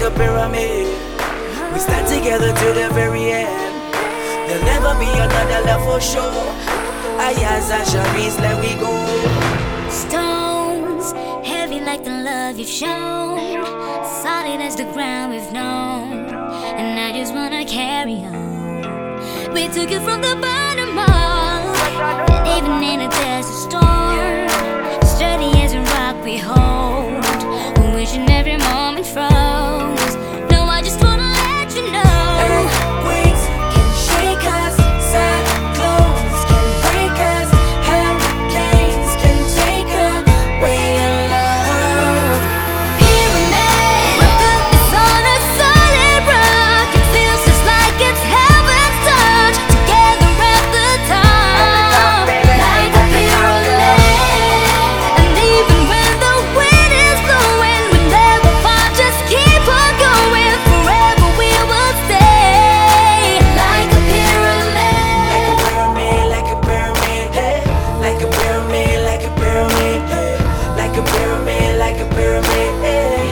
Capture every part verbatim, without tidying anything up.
a pyramid. We stand together to the very end. There'll never be another love for sure. Ayaz and Sharice, let we go. Stones, heavy like the love you've shown, solid as the ground we've known, and I just wanna carry on. We took it from the bottom up, and even in a desert storm, sturdy as a rock we hold, wishing every moment froze. No, I just wanna let you know, earthquakes can shake us, cyclones can break us, hurricanes can take away your love. pyramid, we're built on a solid rock. It feels just like it's heaven's touch, together at the top, like a pyramid. And even when the wind is blowing, we never fall, just keep on going. Forever we will stay, like a pyramid. Like a pyramid, like a pyramid, hey. Like a pyramid, like a pyramid, hey. Like a pyramid, like a pyramid, hey.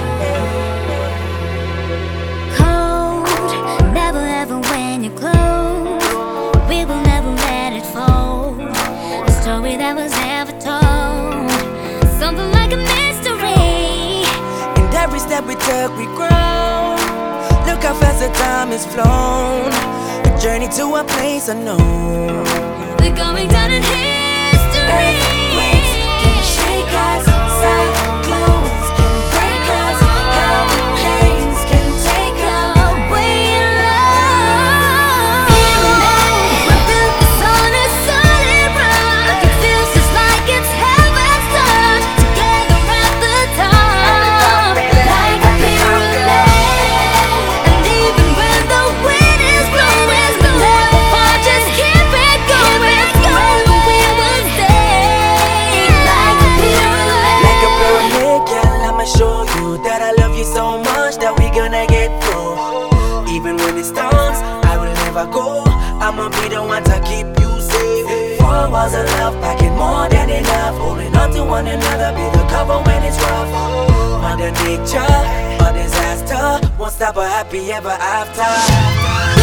Cold, never ever when you're close, we will never let it fold. A story that was never told, something like a mystery. And every step we took, we grow. Look how fast the time has flown. A journey to a place unknown. We're going down in history. Earthquakes can shake us, cyclones can break us, hurricanes can take Away in love. Pyramid, we're built on a solid rock. It feels just like it's heaven's touch, together at the top, like a pyramid. And even when the wind is blowing, we'll never fall, just keep it going. Forever we will stay, like a pyramid. like a pyramid, girl. I'ma show you that I love you so much that we gonna get through. Even when it storms, I will never go. I'ma be the one to keep you safe. Four walls of love, packing more than enough. Holding on to one another, be the cover when it's rough. Mother nature, a disaster, won't stop a happy ever after.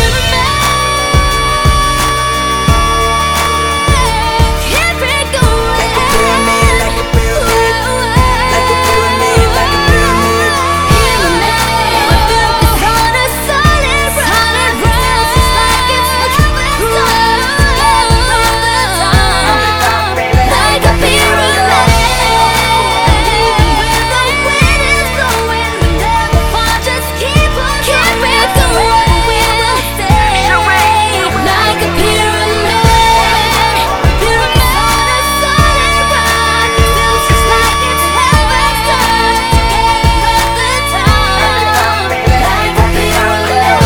Keep it going. Like a pyramid, like a pyramid, like a pyramid, like a pyramid. We're built on a solid rock. Just like it's heaven's touch, like a pyramid. When the wind is blowing, we never fall, just keep on going. We will stay, like a pyramid. Pyramid on a solid rock. Feels just like it's heaven's touch, together at the top, like a pyramid.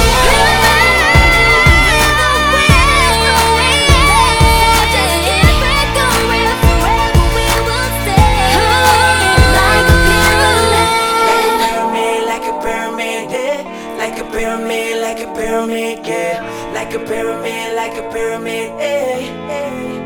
Just keep it going. Forever we will stay, like a pyramid. Like a pyramid, yeah. Like a pyramid, like a pyramid, yeah. Like a pyramid, like a pyramid, yeah.